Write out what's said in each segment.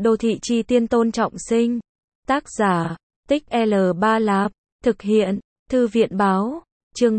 Đô thị chi tiên Tôn Trọng Sinh. Tác giả, Tích L3 Lạp. Thực hiện, Thư viện báo. Chương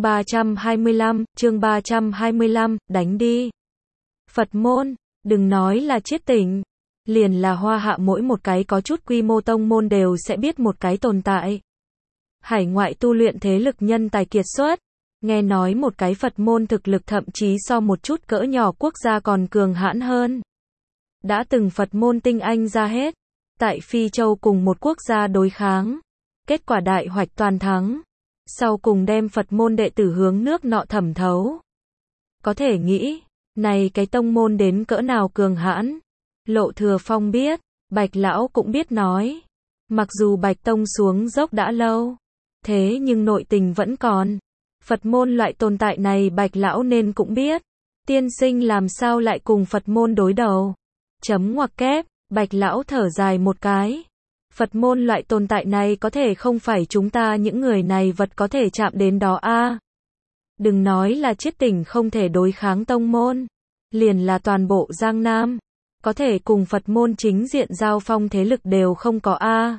325, đánh đi. Phật môn, đừng nói là chiết tỉnh. Liền là Hoa Hạ mỗi một cái có chút quy mô tông môn đều sẽ biết một cái tồn tại. Hải ngoại tu luyện thế lực nhân tài kiệt xuất. Nghe nói một cái Phật môn thực lực thậm chí so một chút cỡ nhỏ quốc gia còn cường hãn hơn. Đã từng Phật môn tinh anh ra hết. Tại Phi Châu cùng một quốc gia đối kháng. Kết quả đại hoạch toàn thắng. Sau cùng đem Phật môn đệ tử hướng nước nọ thẩm thấu. Có thể nghĩ, này cái tông môn đến cỡ nào cường hãn. Lộ Thừa Phong biết, Bạch Lão cũng biết nói. Mặc dù Bạch Tông xuống dốc đã lâu, thế nhưng nội tình vẫn còn. Phật môn loại tồn tại này Bạch Lão nên cũng biết. Tiên sinh làm sao lại cùng Phật môn đối đầu. Chấm ngoặc kép, Bạch Lão thở dài một cái. Phật môn loại tồn tại này có thể không phải chúng ta những người này vật có thể chạm đến đó a. Đừng nói là chiết tỉnh không thể đối kháng tông môn. Liền là toàn bộ Giang Nam. Có thể cùng Phật môn chính diện giao phong thế lực đều không có a.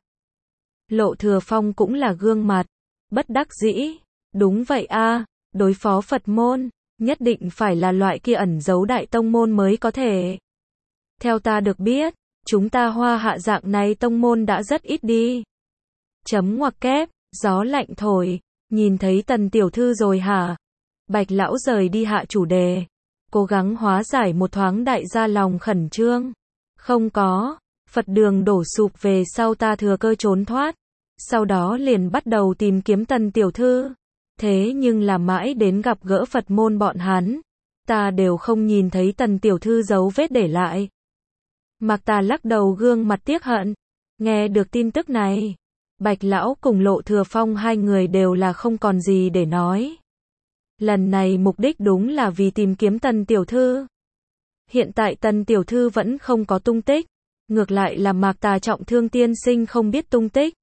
Lộ Thừa Phong cũng là gương mặt. Bất đắc dĩ. Đúng vậy a, đối phó Phật môn, nhất định phải là loại kia ẩn giấu đại tông môn mới có thể. Theo ta được biết, chúng ta Hoa Hạ dạng này tông môn đã rất ít đi. Chấm ngoặc kép, gió lạnh thổi, nhìn thấy Tần tiểu thư rồi hả? Bạch Lão rời đi hạ chủ đề, cố gắng hóa giải một thoáng đại gia lòng khẩn trương. Không có, Phật đường đổ sụp về sau ta thừa cơ trốn thoát. Sau đó liền bắt đầu tìm kiếm Tần tiểu thư. Thế nhưng là mãi đến gặp gỡ Phật môn bọn hắn, ta đều không nhìn thấy Tần tiểu thư dấu vết để lại. Mạc Tà lắc đầu gương mặt tiếc hận. Nghe được tin tức này, Bạch Lão cùng Lộ Thừa Phong hai người đều là không còn gì để nói. Lần này mục đích đúng là vì tìm kiếm Tần tiểu thư. Hiện tại Tần tiểu thư vẫn không có tung tích, ngược lại là Mạc Tà trọng thương tiên sinh không biết tung tích.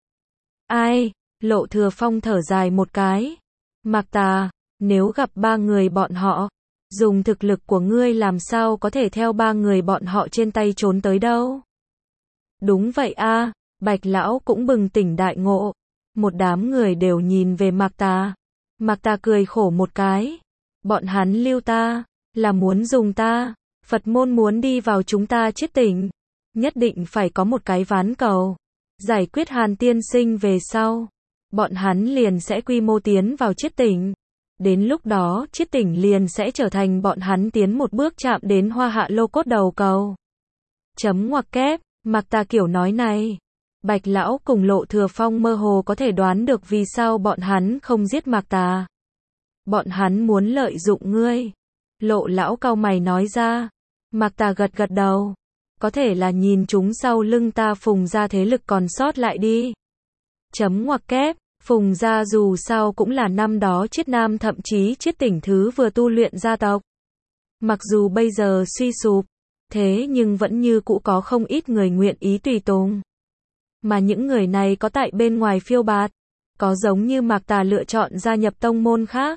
Ai? Lộ Thừa Phong thở dài một cái. Mạc Tà, nếu gặp ba người bọn họ, dùng thực lực của ngươi làm sao có thể theo ba người bọn họ trên tay trốn tới đâu? Đúng vậy a, Bạch Lão cũng bừng tỉnh đại ngộ. Một đám người đều nhìn về Mạc Tà. Mạc Tà cười khổ một cái. Bọn hắn lưu ta, là muốn dùng ta. Phật môn muốn đi vào chúng ta chiết tỉnh. Nhất định phải có một cái ván cầu. Giải quyết Hàn tiên sinh về sau. Bọn hắn liền sẽ quy mô tiến vào chiết tỉnh. Đến lúc đó, chiết tỉnh liền sẽ trở thành bọn hắn tiến một bước chạm đến Hoa Hạ lô cốt đầu cầu. Chấm ngoặc kép, Mạc Tà kiểu nói này. Bạch Lão cùng Lộ Thừa Phong mơ hồ có thể đoán được vì sao bọn hắn không giết Mạc Tà. Bọn hắn muốn lợi dụng ngươi. Lộ Lão cau mày nói ra. Mạc Tà gật gật đầu. Có thể là nhìn chúng sau lưng ta Phùng gia thế lực còn sót lại đi. Chấm ngoặc kép, Phùng gia dù sao cũng là năm đó chiết nam thậm chí chiết tỉnh thứ vừa tu luyện gia tộc. Mặc dù bây giờ suy sụp, thế nhưng vẫn như cũ có không ít người nguyện ý tùy tùng. Mà những người này có tại bên ngoài phiêu bạt, có giống như Mạc Tà lựa chọn gia nhập tông môn khác.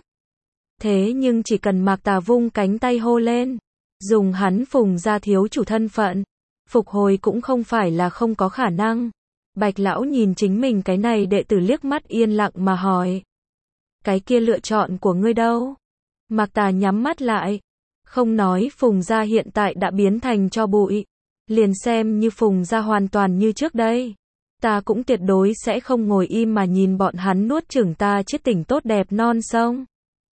Thế nhưng chỉ cần Mạc Tà vung cánh tay hô lên, dùng hắn Phùng gia thiếu chủ thân phận, phục hồi cũng không phải là không có khả năng. Bạch Lão nhìn chính mình cái này đệ tử liếc mắt yên lặng mà hỏi. Cái kia lựa chọn của ngươi đâu? Mạc Tà nhắm mắt lại. Không nói Phùng gia hiện tại đã biến thành tro bụi. Liền xem như Phùng gia hoàn toàn như trước đây. Ta cũng tuyệt đối sẽ không ngồi im mà nhìn bọn hắn nuốt chửng ta chiết tỉnh tốt đẹp non sông.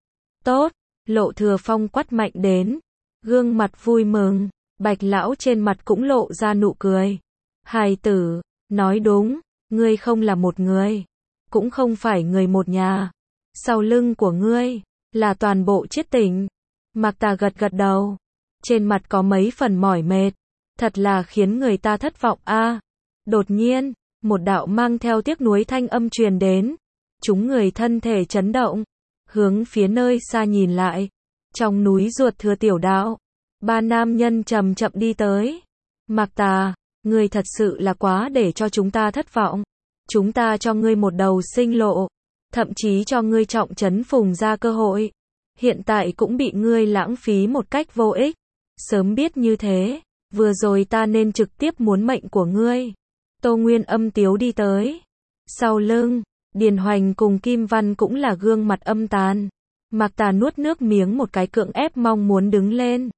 Tốt, Lộ Thừa Phong quát mạnh đến. Gương mặt vui mừng. Bạch Lão trên mặt cũng lộ ra nụ cười. Hài tử. Nói đúng, ngươi không là một người, cũng không phải người một nhà. Sau lưng của ngươi, là toàn bộ chiết tỉnh. Mạc Tà gật gật đầu. Trên mặt có mấy phần mỏi mệt. Thật là khiến người ta thất vọng a. Đột nhiên, một đạo mang theo tiếc nuối thanh âm truyền đến. Chúng người thân thể chấn động. Hướng phía nơi xa nhìn lại. Trong núi Ruột Thừa tiểu đạo. Ba nam nhân chậm chậm đi tới. Mạc Tà. Ngươi thật sự là quá để cho chúng ta thất vọng. Chúng ta cho ngươi một đầu sinh lộ. Thậm chí cho ngươi trọng trấn Phùng gia cơ hội. Hiện tại cũng bị ngươi lãng phí một cách vô ích. Sớm biết như thế, Vừa rồi ta nên trực tiếp muốn mệnh của ngươi. Tô Nguyên âm tiếu đi tới. Sau lưng, Điền Hoành cùng Kim Văn cũng là gương mặt âm tàn. Mạc Tà nuốt nước miếng một cái cưỡng ép mong muốn đứng lên.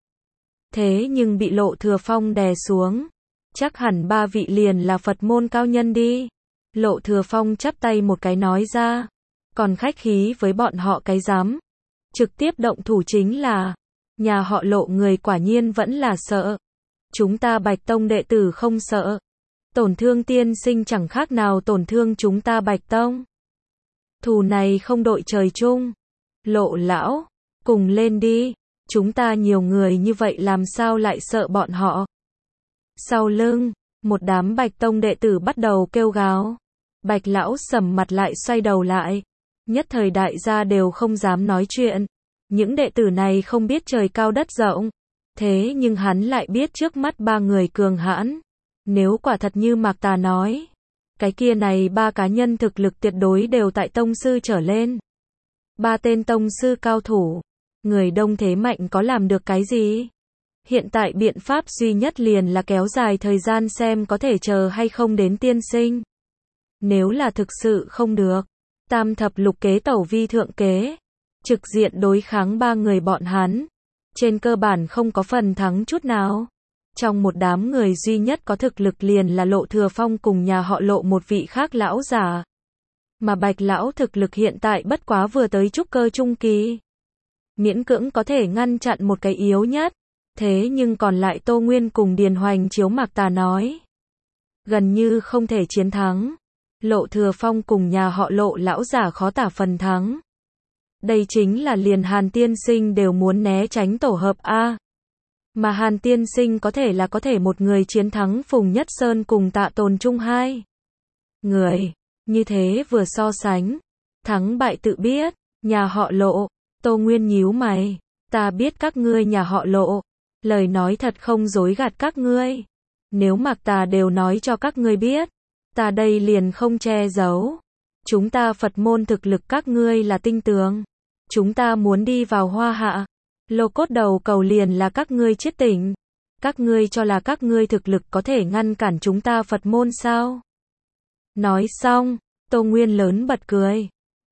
Thế nhưng bị Lộ Thừa Phong đè xuống. Chắc hẳn ba vị liền là Phật môn cao nhân đi. Lộ Thừa Phong chắp tay một cái nói ra. Còn khách khí với bọn họ cái dám. Trực tiếp động thủ chính là. Nhà họ Lộ người quả nhiên vẫn là sợ. Chúng ta Bạch Tông đệ tử không sợ. Tổn thương tiên sinh chẳng khác nào tổn thương chúng ta Bạch Tông. Thù này không đội trời chung. Lộ lão, cùng lên đi. Chúng ta nhiều người như vậy làm sao lại sợ bọn họ. Sau lưng, một đám Bạch Tông đệ tử bắt đầu kêu gào. Bạch lão sầm mặt lại xoay đầu lại. Nhất thời đại gia đều không dám nói chuyện. Những đệ tử này không biết trời cao đất rộng. Thế nhưng hắn lại biết trước mắt ba người cường hãn. Nếu quả thật như Mạc Tà nói, cái kia này ba cá nhân thực lực tuyệt đối đều tại tông sư trở lên. Ba tên tông sư cao thủ, người đông thế mạnh có làm được cái gì? Hiện tại biện pháp duy nhất liền là kéo dài thời gian xem có thể chờ hay không đến tiên sinh. Nếu là thực sự không được, tam thập lục kế tẩu vi thượng kế, trực diện đối kháng ba người bọn hắn, trên cơ bản không có phần thắng chút nào. Trong một đám người duy nhất có thực lực liền là Lộ Thừa Phong cùng nhà họ Lộ một vị khác lão giả. Mà Bạch lão thực lực hiện tại bất quá vừa tới trúc cơ trung kỳ. Miễn cưỡng có thể ngăn chặn một cái yếu nhất. Thế nhưng còn lại Tô Nguyên cùng Điền Hoành chiếu Mạc Tà nói. Gần như không thể chiến thắng. Lộ Thừa Phong cùng nhà họ Lộ lão giả khó tả phần thắng. Đây chính là liền Hàn tiên sinh đều muốn né tránh tổ hợp A. Mà Hàn tiên sinh có thể một người chiến thắng Phùng Nhất Sơn cùng Tạ Tồn Trung hai người. Như thế vừa so sánh. Thắng bại tự biết. Nhà họ Lộ. Tô Nguyên nhíu mày. Ta biết các ngươi nhà họ Lộ. Lời nói thật không dối gạt các ngươi. Nếu Mạc Tà đều nói cho các ngươi biết. Ta đây liền không che giấu. Chúng ta Phật môn thực lực các ngươi là tinh tường. Chúng ta muốn đi vào Hoa Hạ. Lô cốt đầu cầu liền là các ngươi chiết tỉnh. Các ngươi cho là các ngươi thực lực có thể ngăn cản chúng ta Phật môn sao? Nói xong, Tô Nguyên lớn bật cười.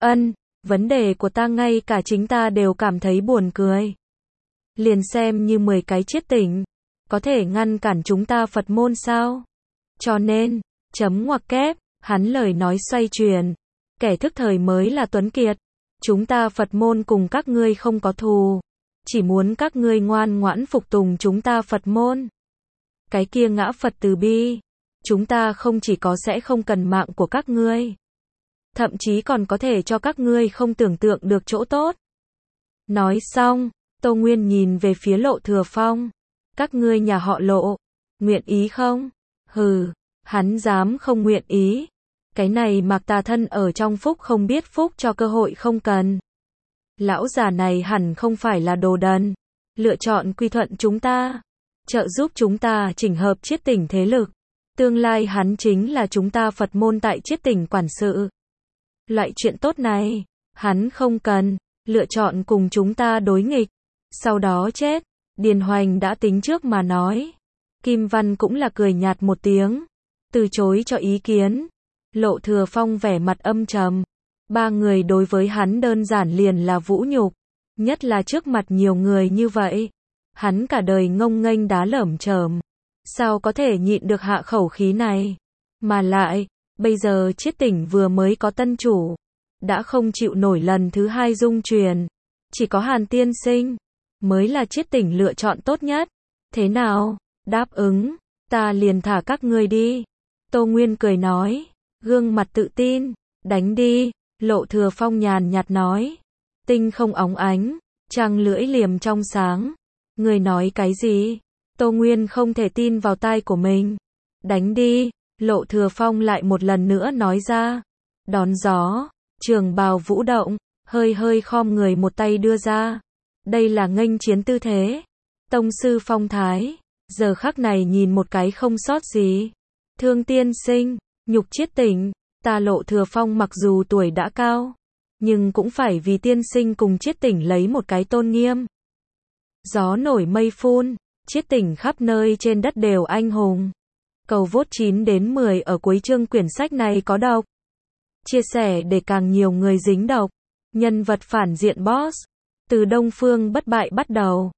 Vấn đề của ta ngay cả chính ta đều cảm thấy buồn cười. Liền xem như 10 cái chiết tỉnh, có thể ngăn cản chúng ta Phật môn sao? Cho nên, chấm ngoặc kép, hắn lời nói xoay chuyển. Kẻ thức thời mới là Tuấn Kiệt. Chúng ta Phật môn cùng các ngươi không có thù. Chỉ muốn các ngươi ngoan ngoãn phục tùng chúng ta Phật môn. Cái kia ngã Phật từ bi. Chúng ta không chỉ có sẽ không cần mạng của các ngươi. Thậm chí còn có thể cho các ngươi không tưởng tượng được chỗ tốt. Nói xong, Tô Nguyên nhìn về phía Lộ Thừa Phong. Các ngươi nhà họ Lộ, nguyện ý không? Hừ, hắn dám không nguyện ý. Cái này Mạc Tà thân ở trong phúc không biết phúc cho cơ hội không cần. Lão già này hẳn không phải là đồ đần. Lựa chọn quy thuận chúng ta. Trợ giúp chúng ta chỉnh hợp chiết tỉnh thế lực. Tương lai hắn chính là chúng ta Phật môn tại chiết tỉnh quản sự. Loại chuyện tốt này, hắn không cần. Lựa chọn cùng chúng ta đối nghịch. Sau đó chết. Điền Hoành đã tính trước mà nói. Kim Văn cũng là cười nhạt một tiếng. Từ chối cho ý kiến. Lộ Thừa Phong vẻ mặt âm trầm. Ba người đối với hắn đơn giản liền là vũ nhục. Nhất là trước mặt nhiều người như vậy. Hắn cả đời ngông nghênh đá lởm chởm. Sao có thể nhịn được hạ khẩu khí này? Mà lại, bây giờ chiết tỉnh vừa mới có tân chủ. Đã không chịu nổi lần thứ hai dung truyền. Chỉ có Hàn tiên sinh mới là chiết tỉnh lựa chọn tốt nhất. Thế nào? Đáp ứng. Ta liền thả các ngươi đi. Tô Nguyên cười nói. Gương mặt tự tin. Đánh đi. Lộ Thừa Phong nhàn nhạt nói. Tinh không óng ánh. Trăng lưỡi liềm trong sáng. Người nói cái gì? Tô Nguyên không thể tin vào tai của mình. Đánh đi. Lộ Thừa Phong lại một lần nữa nói ra. Đón gió. Trường bào vũ động. Hơi khom người một tay đưa ra. Đây là nghênh chiến tư thế. Tông sư phong thái. Giờ khắc này nhìn một cái không sót gì. Thương tiên sinh. Nhục chiết tỉnh. Ta Lộ Thừa Phong mặc dù tuổi đã cao. Nhưng cũng phải vì tiên sinh cùng chiết tỉnh lấy một cái tôn nghiêm. Gió nổi mây phun. Chiết tỉnh khắp nơi trên đất đều anh hùng. Cầu vote 9 đến 10 ở cuối chương quyển sách này có độc. Chia sẻ để càng nhiều người dính độc. Nhân vật phản diện boss. Từ Đông Phương bất bại bắt đầu.